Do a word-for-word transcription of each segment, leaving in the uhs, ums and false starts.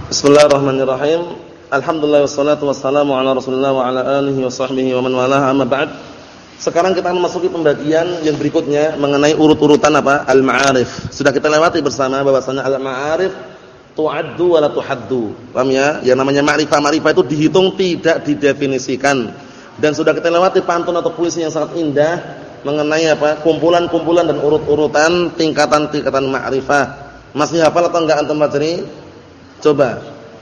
Bismillahirrahmanirrahim. Alhamdulillah wassalatu wassalamu ala Rasulillah wa ala alihi wa sahbihi wa man walah, amma ba'd. Sekarang kita akan memasuki pembagian yang berikutnya mengenai urut-urutan apa? Al-ma'arif. Sudah kita lewati bersama bahwasanya al-ma'arif tu'addu wa la tuhaddu. Paham ya? Yang namanya ma'rifah, ma'rifah itu dihitung, tidak didefinisikan. Dan sudah kita lewati pantun atau puisi yang sangat indah mengenai apa? Kumpulan-kumpulan dan urut-urutan tingkatan-tingkatan ma'rifah. Masih hafal atau enggak antum Majri? Coba.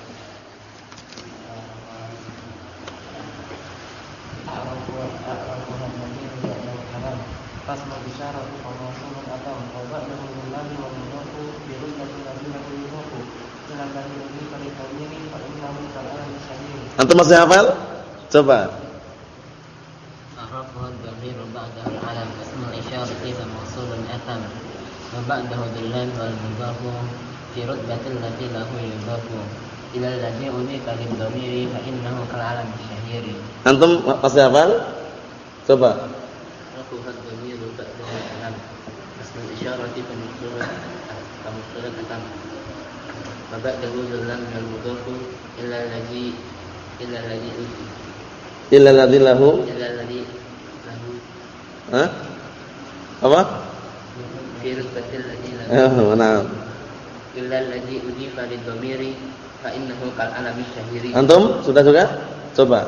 Antum masih hafal? Coba. Arafah dhamir ba'dahu al-alam ismul isyarati fa mawsulun atam wa ba'dahu dhillan wal mudhafu fi rutbatil lati lahu yudhafu ila alladhi unika lidhamiri fa innahu kal alam syahiri. Antum masih hafal? Coba. Arafah dhamir ba'dahu al-alam ismul isyarati fa mawsulun fa mawsulun atam wa ba'dahu dhillan wal mudhafu ila alladhi illa alladhi illa alladhi lahu illa alladhi lahu Hah? Apa? fi rutbatil lati lahu Oh, nah. illa alladhi udifa lidhamiri fa innahu kal alami syahiri. Antum sudah juga? Coba.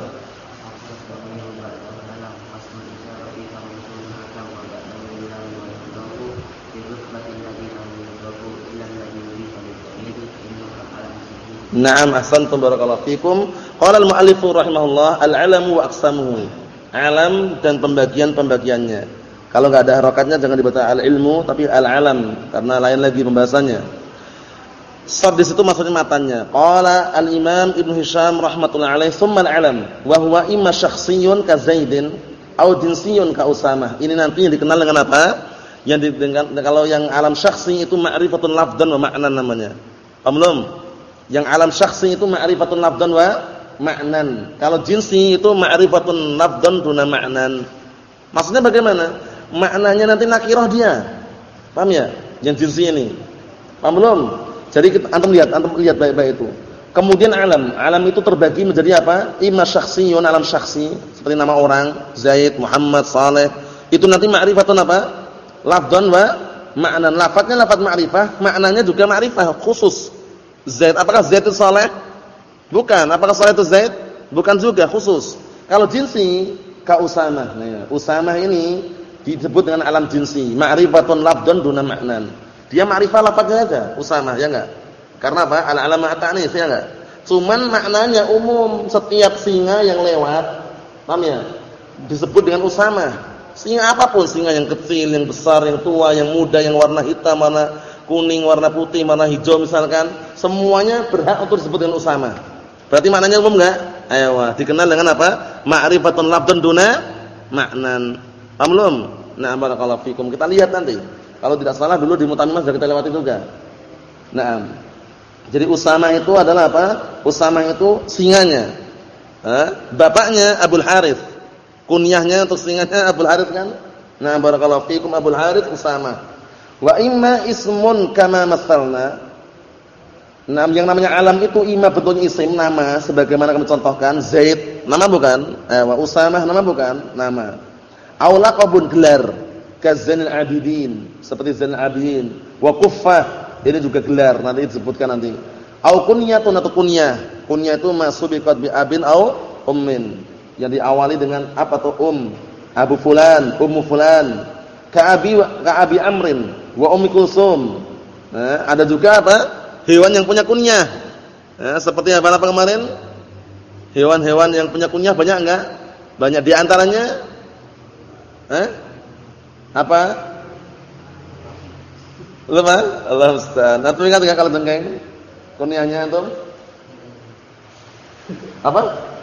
Na'am, ahsantum barakallahu fikum. Qala al-mu'allifu rahimahullah al-'alamu wa aqsamuhu. Alam dan pembagian-pembagiannya. Kalau enggak ada harokatnya jangan dibaca al-ilmu tapi al-'alam karena lain lagi pembahasannya. Sab di situ maksudnya matanya. Qala al-Imam Ibnu Hisham rahimatullah alaihi tsumma al-'alam wa huwa imma syakhsiyyun ka Zaidin aw jinsiyyun ka Usamah. Ini nanti yang dikenal dengan apa? Yang dengan kalau yang alam syakhsi itu ma'rifatun lafdhan wa ma'nan namanya. Paham belum? Yang alam syakhsi itu ma'rifatun lafdhan wa ma'nan. Kalau jinsi itu ma'rifatun lafdhan duna ma'nan. Maksudnya bagaimana? Maknanya nanti nakirah dia. Paham ya? Yang jinsi ini. Paham belum? Jadi kita, antum lihat, antum lihat baik-baik itu. Kemudian alam, alam itu terbagi menjadi apa? Imma syakhsiyun, alam syakhsi, seperti nama orang, Zaid, Muhammad, Saleh. Itu nanti ma'rifatun apa? Lafdhan wa ma'nan. Lafadznya lafadz ma'rifah, maknanya juga ma'rifah khusus. Zaid, apakah Zaid itu Saleh? Bukan. Apakah Saleh itu Zaid? Bukan juga, khusus. Kalau jinsi, ka Usamah. Nah, Usamah ini disebut dengan alam jinsi, ma'rifatun lafdhan duna ma'nan. Dia ma'rifah lafadznya aja, Usamah, ya enggak? Karena apa? Al-alam ma'ta'nis, ya enggak? Cuman maknanya umum, setiap singa yang lewat, paham ya? Disebut dengan Usamah. Singa apapun, singa yang kecil, yang besar, yang tua, yang muda, yang warna hitam, warna kuning, warna putih, warna hijau misalkan, semuanya berhak untuk disebut dengan Usamah. Berarti maknanya umum enggak? Ayo, dikenal dengan apa? Ma'rifatun lafdhan duna ma'nan. Paham belum? Nah, barakallahu fikum. Kita lihat nanti. Kalau tidak salah dulu di Mutamimah sudah kita lewati juga. Nah, jadi Usamah itu adalah apa? Usamah itu singanya. Ha? Bapaknya Abul Harits. Kunyahnya untuk singanya Abul Harits kan? Nah, barakallahu fikum, Abul Harits Usamah. Wa imma ismun kama masalna. Nah, yang namanya alam itu imma bentuknya isim, nama, sebagaimana kami contohkan. Zaid, nama bukan? Eh, wa Usamah, nama bukan? Nama. Aw laqabun, gelar. Ka Zainul Abidin, seperti Zainul Abidin. Wa Kuffah, ini juga gelar, nanti disebutkan nanti. Aw kunyatun, atau kunyah. Kunyah itu masubiqat bi abin aw ummin. Yang diawali dengan apa tuh um? Abu fulan, ummu fulan. Ka abi ka abi Amrin wa ummi Kulsum. Nah, ada juga apa? Hewan yang punya kunyah. Nah, seperti apa apa kemarin? Hewan-hewan yang punya kunyah banyak enggak? Banyak, di antaranya eh? Apa? Lupa? Allah Ustaz. Antum ingat enggak kalau jengking? Kunyahnya antum? Apa?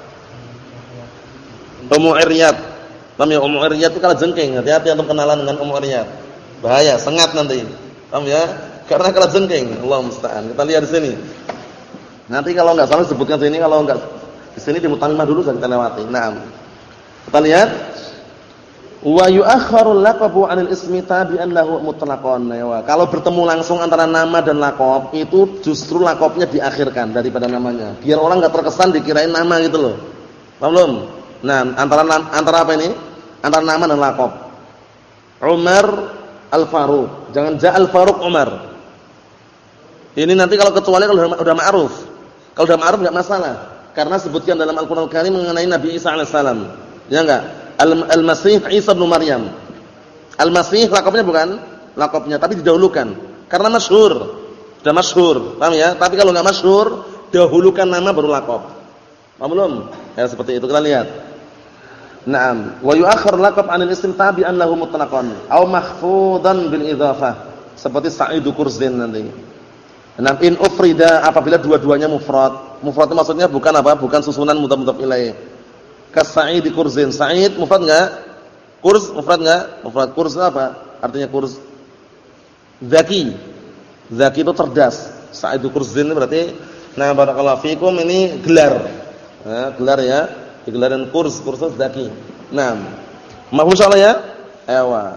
Ummu Iryad. Paham ya? Ummu Iryad itu kalau jengking, hati-hati antum kenalan dengan Ummu Iryad. Bahaya, sengat nanti. Paham ya? Karena kalau jengking, Allah musta'an. Kita lihat di sini. Nanti kalau enggak salah sebutkan sini, kalau enggak di sini di Mutamimah dulu sudah kita lewati. Naam. Kita lihat Wa yu'akhkharul laqabu 'anil ismi tabi'an lahu mutlaqan. Kalau bertemu langsung antara nama dan laqab, itu justru laqabnya diakhirkan daripada namanya. Biar orang enggak terkesan dikirain nama gitu loh. Paham belum? Nah, antara antara apa ini? Antara nama dan laqab. Umar Al-Faruq. Jangan Ja'al Faruq Umar. Ini nanti kalau kecuali kalau udah, udah ma'ruf. Kalau udah ma'ruf enggak masalah. Karena sebutkan dalam Al-Qur'an Al-Karim mengenai Nabi Isa alaihissalam. Ya enggak? Al-Masih Isa bin Maryam. Al-Masih laqabnya bukan laqabnya, tapi didahulukan karena masyhur. Sudah masyhur, paham ya? Tapi kalau enggak masyhur, dahulukan nama baru laqab. Paham belum? Ya seperti itu kita lihat. Naam, wa yu'akhkhar laqab 'anil ism tabi'an lahu mutlaqan aw mahfudan bil idhafah. Seperti Sa'idu Kurzin nanti. Naam in ufrida apabila dua-duanya mufrad. Mufrad itu maksudnya bukan apa? Bukan susunan mudhaf-mudhaf ilaih. Kas-Sa'id Kurzin. Sa'id mufrad enggak? Kurz mufrad enggak? Mufrad kurz apa? Artinya kurz zaki. Zaki itu cerdas. Sa'id Kurzin berarti nah barakallahu fikum ini gelar. Nah, gelar ya. Gelaran kurz, kurz zaki. Naam. Mahfuz insyaallah ya? Ewa.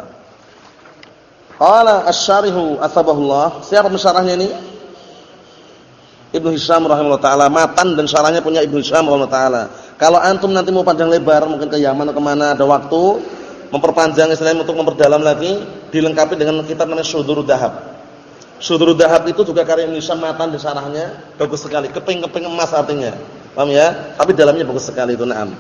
Qala asy-syarihu asbahullah. Siapa pensyarahnya ini? Ibnu Hisham rahimahullah taala. Matan dan syarahnya punya Ibnu Hisham rahimahullah taala. Kalau antum nanti mau panjang lebar mungkin ke Yaman atau kemana ada waktu memperpanjang istilahnya untuk memperdalam lagi dilengkapi dengan kitab namanya Syudurud Dahab. Syudurud Dahab itu juga karya Ibnu Hisham matan di syarahnya bagus sekali, keping-keping emas artinya. Paham ya? Tapi dalamnya bagus sekali itu na'am.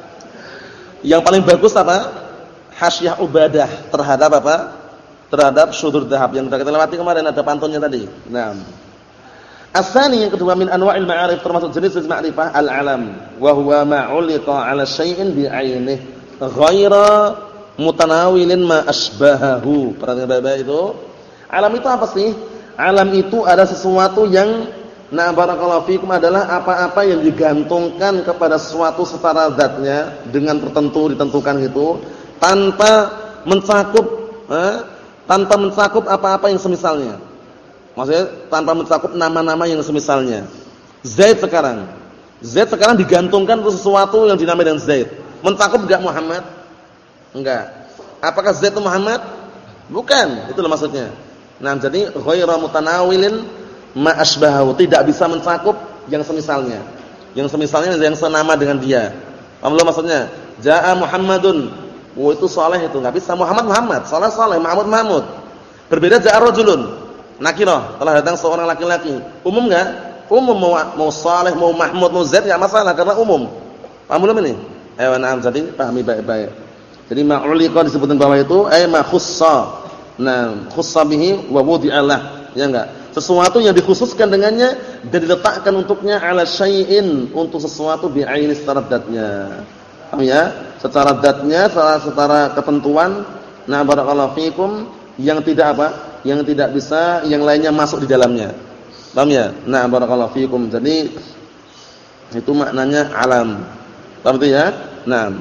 Yang paling bagus apa? Hasyiah Ubadah terhadap apa? Terhadap Syudurud Dahab yang sudah kita lewati kemarin ada pantunnya tadi. Naam. As-tsani yang kedua min anwa'il ma'arif termasuk jenis-jenis ma'rifah al-alam wa huwa ma'uliqa 'ala syai'in bi'ainihi ghaira mutanawilin ma asbahahu. Perhatikan baik-baik itu. Alam itu apa sih? Alam itu ada sesuatu yang na barakallahu fikum adalah apa-apa yang digantungkan kepada sesuatu setara zatnya dengan tertentu ditentukan itu tanpa mencakup eh, tanpa mencakup apa-apa yang semisalnya. Maksudnya tanpa mencakup nama-nama yang semisalnya. Zaid sekarang. Zaid sekarang digantungkan untuk sesuatu yang dinamai dengan Zaid. Mencakup enggak Muhammad? Enggak. Apakah Zaid itu Muhammad? Bukan. Itulah maksudnya. Nah, jadi ghairu mutanawilin ma asbahu, tidak bisa mencakup yang semisalnya. Yang semisalnya yang senama dengan dia. Paham belum maksudnya? Jaa Muhammadun. Oh itu saleh itu enggak bisa Muhammad Muhammad, saleh saleh, Mahmud Mahmud. Berbeda jaa rajulun. Nakirah, telah datang seorang laki-laki. Umum enggak? Umum mau mau saleh, mau Mahmud, mau Zaid enggak masalah karena umum. Paham belum ini? Ayo na'am, jadi pahami baik-baik. Jadi ma'uliqa disebutkan bawah itu ay ma khussa. Nah, khussa bihi wa wudi'alah. Ya enggak? Sesuatu yang dikhususkan dengannya dan diletakkan untuknya ala syai'in, untuk sesuatu bi'aini secara dzatnya. Paham ya? Secara dzatnya, secara, secara ketentuan. Nah, barakallahu fikum yang tidak apa? Yang tidak bisa yang lainnya masuk di dalamnya. Paham ya? Nah, barakallahu fikum. Jadi itu maknanya alam. Paham itu ya? Nah.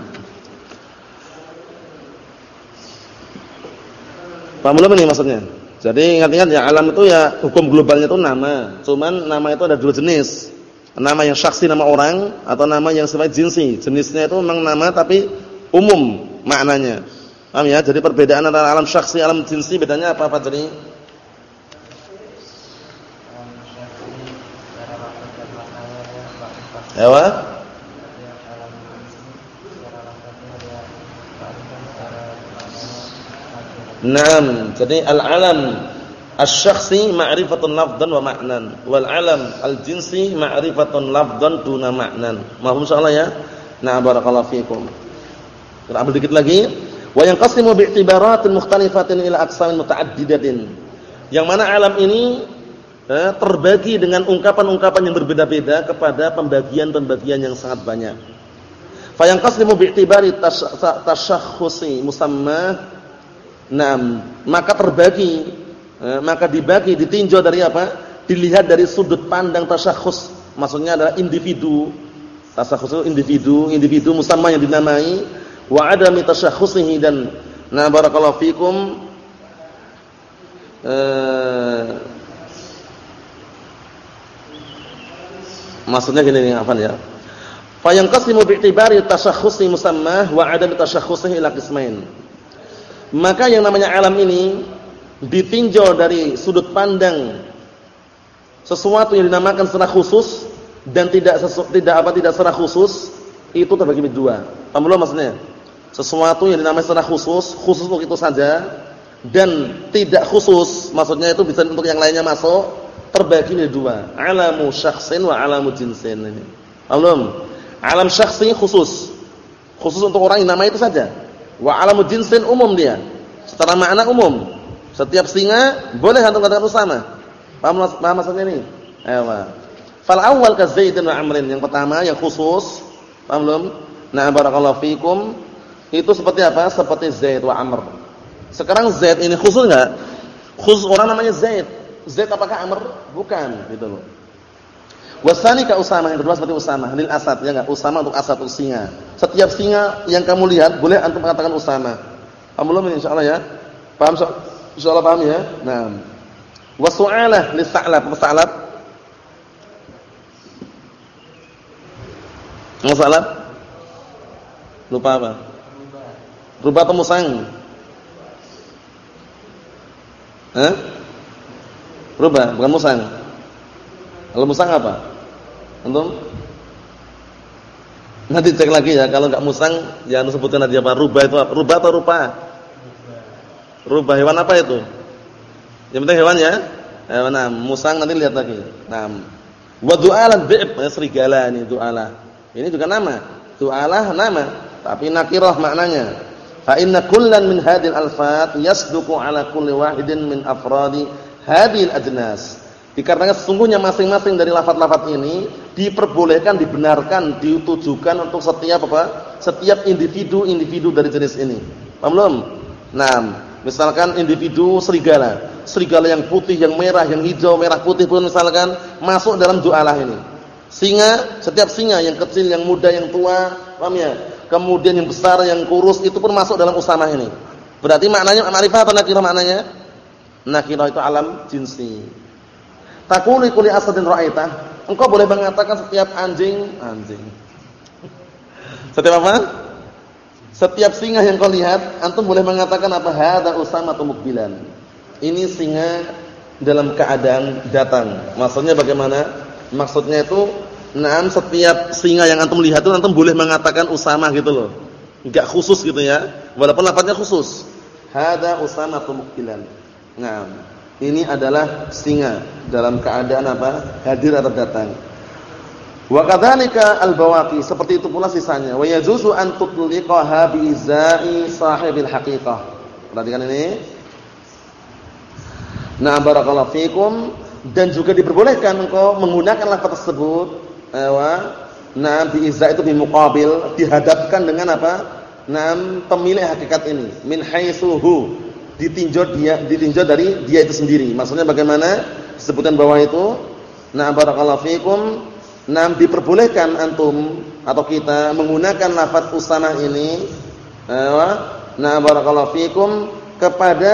Paham belum ini maksudnya? Jadi ingat-ingat ya, alam itu ya hukum globalnya itu nama. Cuman nama itu ada dua jenis. Nama yang syakhsi, nama orang, atau nama yang sifat jinsi. Jenisnya itu memang nama tapi umum maknanya. Paham ya? Jadi perbedaan antara alam syakhsi, alam jinsi bedanya apa Pak jadi? Ewa? Naam, jadi al-alam asy-syakhsi ma'rifatun lafdhan wa ma'nan, wal alam al-jinsi ma'rifatun lafdhan duna ma'nan. Mahum insyaallah ya. Nah, barakallahu fikum. Kita ambil dikit lagi. Wa yanqasimu bi'tibaratin mukhtalifatin ila aqsamin muta'addidatin. Yang mana alam ini eh, terbagi dengan ungkapan-ungkapan yang berbeda-beda kepada pembagian-pembagian yang sangat banyak. Fa yanqasimu bi'tibari tasyakhkhusi musamma. Naam, maka terbagi, eh, maka dibagi, ditinjau dari apa? Dilihat dari sudut pandang tasyakhus. Maksudnya adalah individu. Tasyakhus itu individu, individu musamma yang dinamai, wa adami tasyakhusihi, dan na barakallahu fikum eh, maksudnya gini nih, apa ya? Fa yanqasimu bi'tibari tasyakhusi musamma wa adami tasyakhusihi ila qismain. Maka yang namanya alam ini ditinjau dari sudut pandang sesuatu yang dinamakan secara khusus dan tidak sesu, tidak apa tidak secara khusus, itu terbagi menjadi dua. Paham belum maksudnya? Sesuatu yang dinamakan secara khusus, khusus untuk itu saja, dan tidak khusus, maksudnya itu bisa untuk yang lainnya masuk, terbagi menjadi dua. Alamu syakhsin wa alamu jinsin ini. Paham belum? Alam syakhsi khusus. Khusus untuk orang yang nama itu saja. Wa alamu jinsin umum dia. Secara makna umum. Setiap singa boleh antum katakan Usama. Paham, paham maksudnya ini? Ayo. Fal awwal ka Zaidin wa Amrin, yang pertama yang khusus. Paham belum? Nah, barakallahu fikum. Itu seperti apa? Seperti Zaid wa Amr. Sekarang Zaid ini khusus enggak? Khusus orang namanya Zaid. Zaid apakah Amr? Bukan, gitu loh. Wasani ka Usama, yang kedua seperti Usama, lil asad, ya enggak? Usama untuk asad, untuk singa. Setiap singa yang kamu lihat boleh antum mengatakan Usama. Paham belum ini insyaallah ya? Paham insyaallah paham ya? Nah. Wa su'alah lis sa'lab, sa'lab. Sa'lab? Lupa apa? Rubah atau musang? Hah? Rubah, bukan musang. Kalau musang apa? Antum? Nanti cek lagi ya, kalau enggak musang jangan sebutkan tadi apa. Rubah itu apa? Rubah atau rupa? Rubah hewan apa itu? Yang penting hewan ya. Hewan, nah, musang nanti lihat lagi. Nah, wa du'alan bi'b, serigala ini du'alah. Ini juga nama. Du'alah nama, tapi nakirah maknanya. Fa inna kullan min hadhil alfat yasduqu ala kulli wahidin min afradi hadhil ajnas. Dikarenakan sesungguhnya masing-masing dari lafaz-lafaz ini diperbolehkan, dibenarkan, ditujukan untuk setiap apa? Setiap individu-individu dari jenis ini. Paham belum? Nah, misalkan individu serigala, serigala yang putih, yang merah, yang hijau, merah, putih pun misalkan masuk dalam du'alah ini. Singa, setiap singa yang kecil, yang muda, yang tua, paham ya? Kemudian yang besar, yang kurus, itu pun masuk dalam Usamah ini. Berarti maknanya ma'rifah atau nakirah maknanya? Nakirah itu alam jinsi. Taqulu kulli asadin ra'aitah. Engkau boleh mengatakan setiap anjing, anjing. Setiap apa? Setiap singa yang kau lihat, antum boleh mengatakan apa? Hadza Usamah muqbilan. Ini singa dalam keadaan datang. Maksudnya bagaimana? Maksudnya itu, nah, setiap singa yang antum lihat itu antum boleh mengatakan Usamah gitu loh. Enggak khusus gitu ya. Walaupun lafaznya khusus. Hadza Usamah muqbilan. Nah, ini adalah singa dalam keadaan apa? Hadir atau datang. Wa kadzalika al-bawaqi, seperti itu pula sisanya. Wa yajuzu an tutliqaha bi izai sahibil haqiqah. Perhatikan ini. Nah, barakallahu fikum, dan juga diperbolehkan engkau menggunakan lafaz tersebut, wa nah bi izai itu bi muqabil, dihadapkan dengan apa? Nah, pemilik hakikat ini, min haitsuhu, ditinjau dia, ditinjau dari dia itu sendiri. Maksudnya bagaimana? Disebutkan bawah itu, nah barakallahu fikum, nah diperbolehkan antum atau kita menggunakan lafaz Usamah ini, nah barakallahu fikum, kepada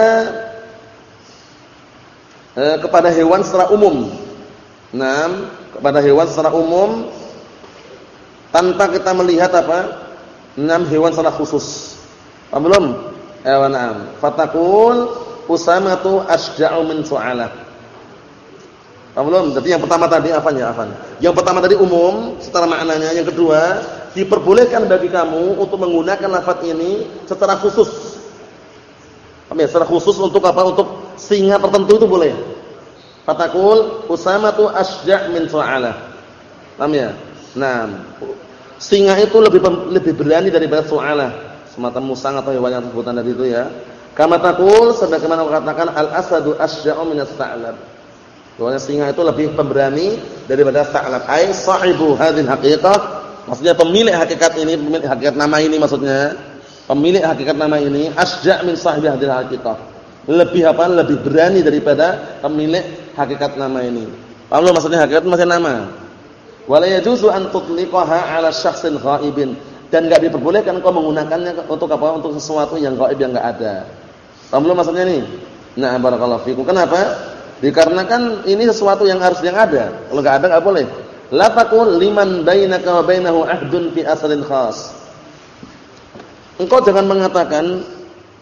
eh, kepada hewan secara umum. Nah, kepada hewan secara umum tanpa kita melihat apa? Enam hewan secara khusus. Paham belum? Ewa na'am. Fatakul Usamatu asja'u min su'alah. Paham belum? Jadi yang pertama tadi apanya? Afan. Yang pertama tadi umum secara maknanya, yang kedua diperbolehkan bagi kamu untuk menggunakan lafaz ini secara khusus. Paham ya? Secara khusus untuk apa? Untuk singa tertentu itu boleh. Fatakul Usamatu asja' min su'alah. Paham ya? Nah, singa itu lebih lebih berani daripada su'alah. Semacam musang atau hewan yang sebutan tadi itu ya. Kama taqul, sebagaimana katakan al-asadu asja'u min as-sa'lab. Bahwa singa itu lebih pemberani daripada sa'lab. Ai sahibu hadhil haqiqah, maksudnya pemilik hakikat ini, pemilik hakikat nama ini maksudnya. Pemilik hakikat nama ini asja' min sahibi hadhil haqiqah. Lebih apa? Lebih berani daripada pemilik hakikat nama ini. Paham lu maksudnya hakikat maksudnya nama? Wala yajuzu an tutliqaha 'ala syakhsin ghaibin, dan enggak diperbolehkan engkau menggunakannya untuk apa? Untuk sesuatu yang gaib, yang enggak ada. Paham belum maksudnya nih? Nah, barakallahu fikum. Kenapa? Dikarenakan ini sesuatu yang harus yang ada. Kalau enggak ada enggak boleh. La taqul liman bainaka wa bainahu ahdun fi asalin khas. Engkau jangan mengatakan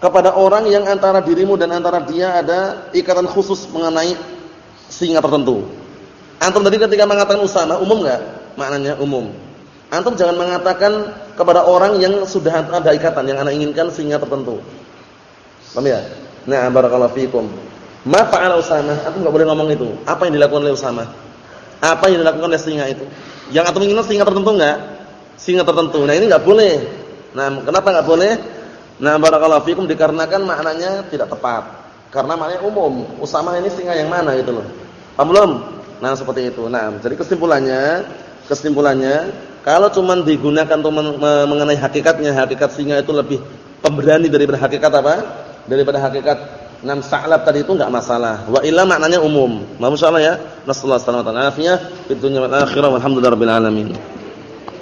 kepada orang yang antara dirimu dan antara dia ada ikatan khusus mengenai singa tertentu. Antum tadi ketika mengatakan Usama, umum enggak? Maknanya umum. Antum jangan mengatakan kepada orang yang sudah ada ikatan, yang ana inginkan singa tertentu. Paham ya? Nah, barakallahu fikum. Ma fa'ala Usama, antum enggak boleh ngomong itu. Apa yang dilakukan oleh Usama? Apa yang dilakukan oleh singa itu? Yang antum inginkan singa tertentu enggak? Singa tertentu. Nah, ini enggak boleh. Nah, kenapa enggak boleh? Nah, barakallahu fikum dikarenakan maknanya tidak tepat. Karena maknanya umum. Usama ini singa yang mana gitu loh. Paham belum? Nah, seperti itu. Nah, jadi kesimpulannya, kesimpulannya kalau cuma digunakan untuk mengenai hakikatnya, hakikat singa itu lebih pemberani daripada hakikat apa? Daripada hakikat enam sa'lab tadi itu enggak masalah. Wa illa maknanya umum. Masyaallah ya. Nasallahu alaihi wasallam. Afiyah fid dunya wal akhirah walhamdulillahirabbil alamin.